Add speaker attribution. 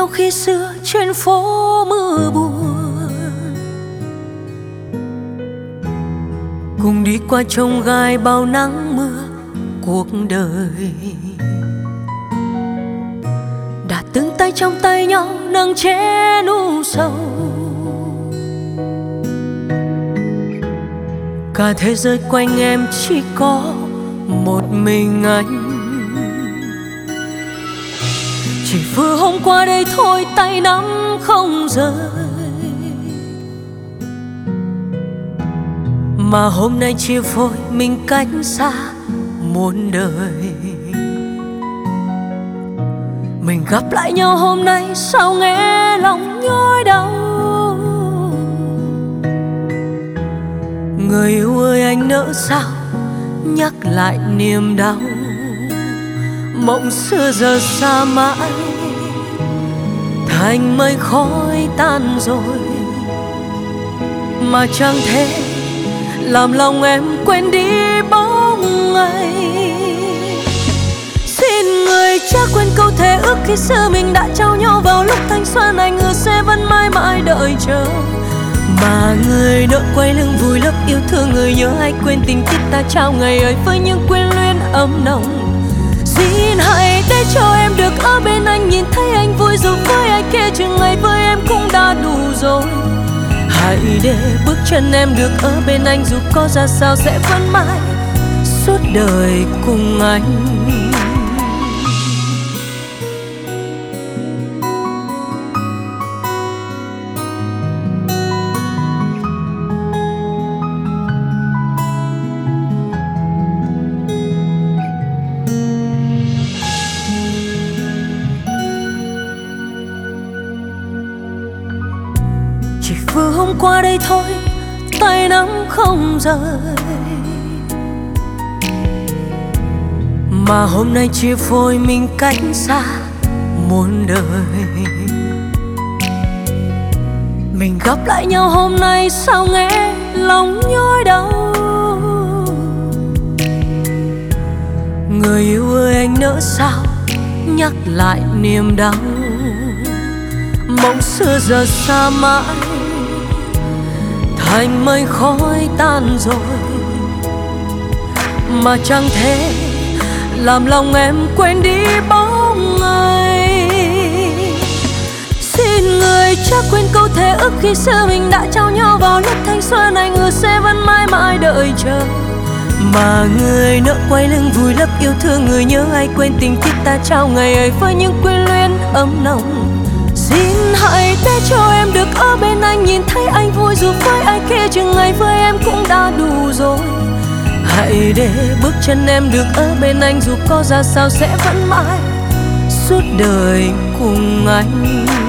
Speaker 1: nhau khi xưa trên phố mưa buồn, cùng đi qua chông gai bao nắng mưa cuộc đời. Đã từng tay trong tay nhau nâng chén u sầu, cả thế giới quanh em chỉ có một mình anh. Chỉ vừa hôm qua đây thôi tay nắm không rời, mà hôm nay chia phôi mình cách xa muôn đời. Mình gặp lại nhau hôm nay sao nghe lòng nhói đau. Người yêu ơi anh nỡ sao nhắc lại niềm đau. Mộng xưa giờ xa mãi, thành mây khói tan rồi, mà chẳng thể làm lòng em quên đi bóng ngày. Xin người cha quên câu thề ước khi xưa mình đã trao nhau vào lúc thanh xuân. Anh hứa sẽ vẫn mãi mãi đợi chờ, mà người nỡ quay lưng vùi lấp yêu thương. Người nhớ hay quên tình tiết ta trao ngày ấy với những quyến luyến ấm nồng. Xin hãy để cho em được ở bên anh, nhìn thấy anh vui dù với ai kia chừng ngày với em cũng đã đủ rồi. Hãy để bước chân em được ở bên anh, dù có ra sao sẽ vẫn mãi suốt đời cùng anh. Chỉ vừa hôm qua đây thôi tay nắm không rời, mà hôm nay chia phôi mình cách xa muôn đời. Mình gặp lại nhau hôm nay sao nghe lòng nhói đau. Người yêu ơi anh nỡ sao nhắc lại niềm đau. Mộng xưa giờ xa mãi, thành mây khói tan rồi, mà chẳng thể làm lòng em quên đi bóng ngày. Xin người cha quên câu thề ước khi xưa mình đã trao nhau vào lúc thanh xuân. Anh hứa sẽ vẫn mãi mãi đợi chờ, mà người nỡ quay lưng vùi lấp yêu thương. Người nhớ hay quên tình tiết ta trao ngày ấy với những quyến luyến ấm nồng. Xin hãy để cho em được ở bên anh, nhìn thấy anh vui dù với ai kia chừng ngày với em cũng đã đủ rồi. Hãy để bước chân em được ở bên anh, dù có ra sao sẽ vẫn mãi suốt đời cùng anh.